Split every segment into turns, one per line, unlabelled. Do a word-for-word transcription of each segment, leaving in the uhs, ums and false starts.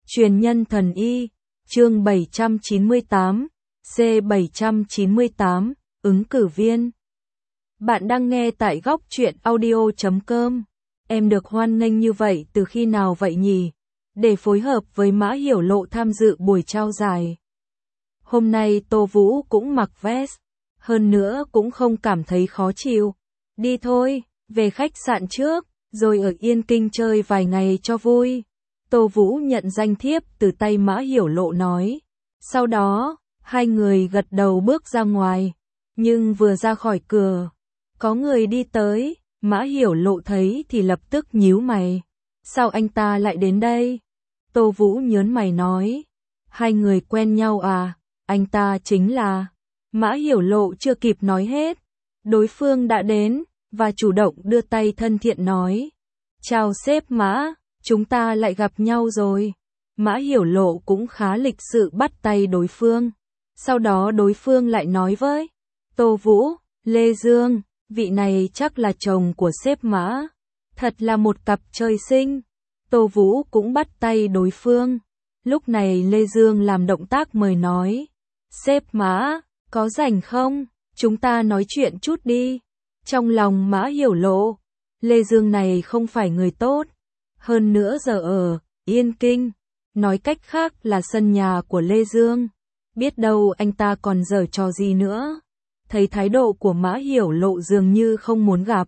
Truyền nhân thần y, chương bảy trăm chín mươi tám, C bảy trăm chín mươi tám, ứng cử viên. Bạn đang nghe tại góc truyện audio chấm com. Em được hoan nghênh như vậy từ khi nào vậy nhỉ? Để phối hợp với Mã Hiểu Lộ tham dự buổi trao giải. Hôm nay Tô Vũ cũng mặc vest, hơn nữa cũng không cảm thấy khó chịu. Đi thôi, về khách sạn trước, rồi ở Yên Kinh chơi vài ngày cho vui. Tô Vũ nhận danh thiếp từ tay Mã Hiểu Lộ nói. Sau đó, hai người gật đầu bước ra ngoài. Nhưng vừa ra khỏi cửa, có người đi tới, Mã Hiểu Lộ thấy thì lập tức nhíu mày. Sao anh ta lại đến đây? Tô Vũ nhớn mày nói. Hai người quen nhau à? Anh ta chính là... Mã Hiểu Lộ chưa kịp nói hết. Đối phương đã đến, và chủ động đưa tay thân thiện nói. Chào sếp Mã, chúng ta lại gặp nhau rồi. Mã Hiểu Lộ cũng khá lịch sự bắt tay đối phương. Sau đó đối phương lại nói với Tô Vũ, Lê Dương, vị này chắc là chồng của sếp Mã. Thật là một cặp trời sinh. Tô Vũ cũng bắt tay đối phương. Lúc này Lê Dương làm động tác mời nói. Sếp Mã, có rảnh không? Chúng ta nói chuyện chút đi. Trong lòng Mã Hiểu Lộ, Lê Dương này không phải người tốt. Hơn nữa giờ ở Yên Kinh, nói cách khác là sân nhà của Lê Dương. Biết đâu anh ta còn giở trò gì nữa. Thấy thái độ của Mã Hiểu Lộ dường như không muốn gặp.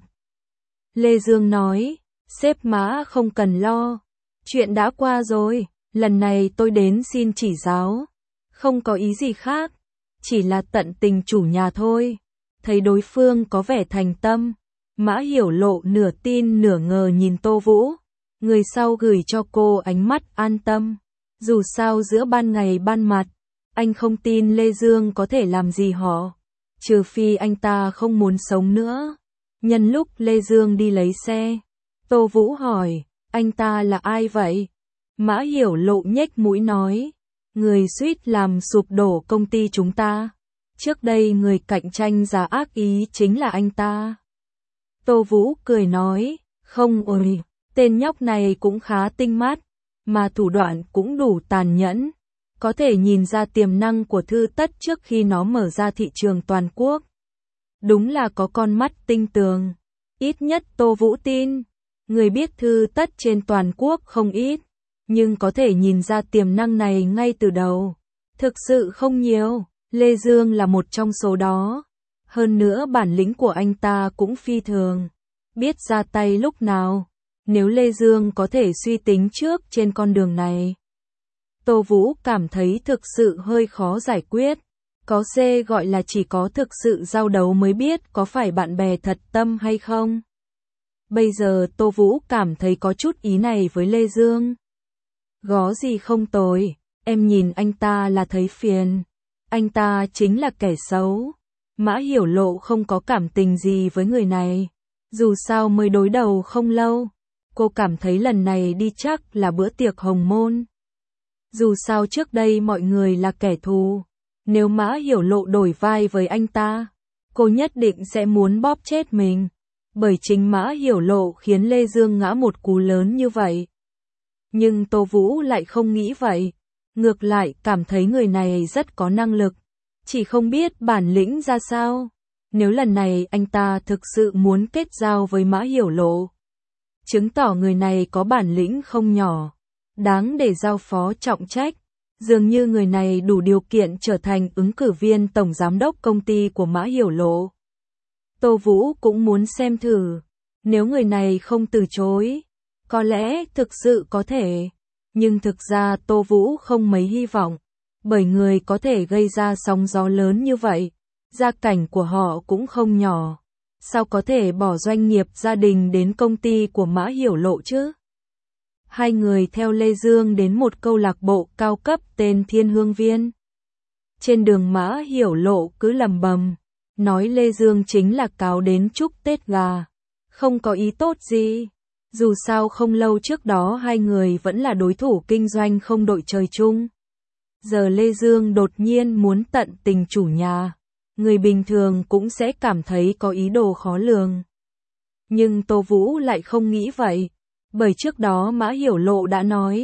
Lê Dương nói, sếp Mã không cần lo. Chuyện đã qua rồi, lần này tôi đến xin chỉ giáo. Không có ý gì khác, chỉ là tận tình chủ nhà thôi. Thấy đối phương có vẻ thành tâm, Mã Hiểu Lộ nửa tin nửa ngờ nhìn Tô Vũ. Người sau gửi cho cô ánh mắt an tâm. Dù sao giữa ban ngày ban mặt, anh không tin Lê Dương có thể làm gì họ. Trừ phi anh ta không muốn sống nữa. Nhân lúc Lê Dương đi lấy xe, Tô Vũ hỏi, anh ta là ai vậy? Mã Hiểu Lộ nhếch mũi nói, người suýt làm sụp đổ công ty chúng ta. Trước đây người cạnh tranh giả ác ý chính là anh ta. Tô Vũ cười nói, không ôi, tên nhóc này cũng khá tinh mắt, mà thủ đoạn cũng đủ tàn nhẫn. Có thể nhìn ra tiềm năng của Thư Tất trước khi nó mở ra thị trường toàn quốc. Đúng là có con mắt tinh tường. Ít nhất Tô Vũ tin. Người biết Thư Tất trên toàn quốc không ít. Nhưng có thể nhìn ra tiềm năng này ngay từ đầu. Thực sự không nhiều. Lê Dương là một trong số đó. Hơn nữa bản lĩnh của anh ta cũng phi thường. Biết ra tay lúc nào. Nếu Lê Dương có thể suy tính trước trên con đường này. Tô Vũ cảm thấy thực sự hơi khó giải quyết. Có C gọi là chỉ có thực sự giao đấu mới biết có phải bạn bè thật tâm hay không. Bây giờ Tô Vũ cảm thấy có chút ý này với Lê Dương. Gó gì không tồi, em nhìn anh ta là thấy phiền. Anh ta chính là kẻ xấu. Mã Hiểu Lộ không có cảm tình gì với người này. Dù sao mới đối đầu không lâu. Cô cảm thấy lần này đi chắc là bữa tiệc hồng môn. Dù sao trước đây mọi người là kẻ thù. Nếu Mã Hiểu Lộ đổi vai với anh ta, cô nhất định sẽ muốn bóp chết mình. Bởi chính Mã Hiểu Lộ khiến Lê Dương ngã một cú lớn như vậy. Nhưng Tô Vũ lại không nghĩ vậy. Ngược lại cảm thấy người này rất có năng lực. Chỉ không biết bản lĩnh ra sao. Nếu lần này anh ta thực sự muốn kết giao với Mã Hiểu Lộ, chứng tỏ người này có bản lĩnh không nhỏ. Đáng để giao phó trọng trách. Dường như người này đủ điều kiện trở thành ứng cử viên tổng giám đốc công ty của Mã Hiểu Lộ. Tô Vũ cũng muốn xem thử. Nếu người này không từ chối, có lẽ thực sự có thể. Nhưng thực ra Tô Vũ không mấy hy vọng. Bởi người có thể gây ra sóng gió lớn như vậy. Gia cảnh của họ cũng không nhỏ. Sao có thể bỏ doanh nghiệp gia đình đến công ty của Mã Hiểu Lộ chứ? Hai người theo Lê Dương đến một câu lạc bộ cao cấp tên Thiên Hương Viên. Trên đường Mã Hiểu Lộ cứ lầm bầm, nói Lê Dương chính là cáo đến chúc Tết gà. Không có ý tốt gì. Dù sao không lâu trước đó hai người vẫn là đối thủ kinh doanh không đội trời chung. Giờ Lê Dương đột nhiên muốn tận tình chủ nhà. Người bình thường cũng sẽ cảm thấy có ý đồ khó lường. Nhưng Tô Vũ lại không nghĩ vậy. Bởi trước đó Mã Hiểu Lộ đã nói,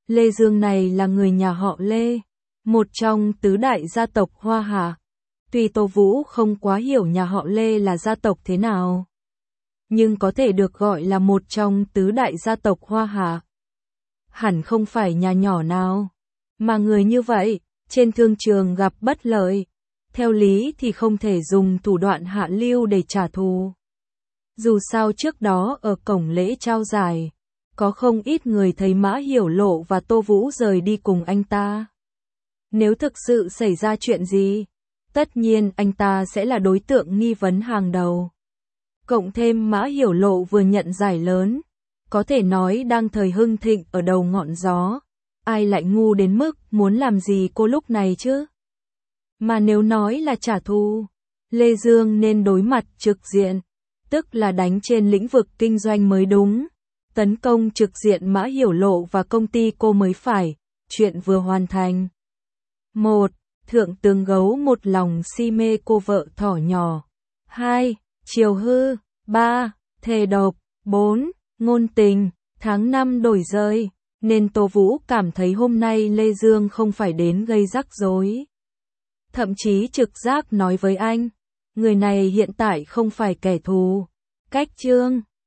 Lê Dương này là người nhà họ Lê, một trong tứ đại gia tộc Hoa Hạ. Tuy Tô Vũ không quá hiểu nhà họ Lê là gia tộc thế nào, nhưng có thể được gọi là một trong tứ đại gia tộc Hoa Hạ. Hẳn không phải nhà nhỏ nào, mà người như vậy, trên thương trường gặp bất lợi, theo lý thì không thể dùng thủ đoạn hạ lưu để trả thù. Dù sao trước đó ở cổng lễ trao giải, có không ít người thấy Mã Hiểu Lộ và Tô Vũ rời đi cùng anh ta. Nếu thực sự xảy ra chuyện gì, tất nhiên anh ta sẽ là đối tượng nghi vấn hàng đầu. Cộng thêm Mã Hiểu Lộ vừa nhận giải lớn, có thể nói đang thời hưng thịnh ở đầu ngọn gió. Ai lại ngu đến mức muốn làm gì cô lúc này chứ? Mà nếu nói là trả thù, Lê Dương nên đối mặt trực diện, tức là đánh trên lĩnh vực kinh doanh mới đúng. Tấn công trực diện Mã Hiểu Lộ và công ty cô mới phải, chuyện vừa hoàn thành. một. Thượng tướng Gấu một lòng si mê cô vợ thỏ nhỏ. hai. Chiều hư. ba. Thề độc. bốn. Ngôn tình. Tháng năm đổi rơi, nên Tô Vũ cảm thấy hôm nay Lê Dương không phải đến gây rắc rối. Thậm chí trực giác nói với anh, người này hiện tại không phải kẻ thù. Cách chương